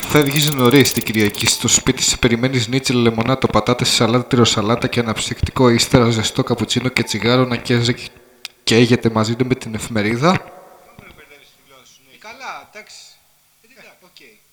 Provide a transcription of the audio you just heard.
Φεύγεις νωρίς την Κυριακή. Στο σπίτι σε περιμένει σνίτσελ, λεμονάτο, πατάτες, σαλάτα, τυροσαλάτα και αναψυκτικό. Ύστερα ζεστό καπουτσίνο και τσιγάρο να καίγεται μαζί του με την εφημερίδα. Καλά, εντάξει. Οκ.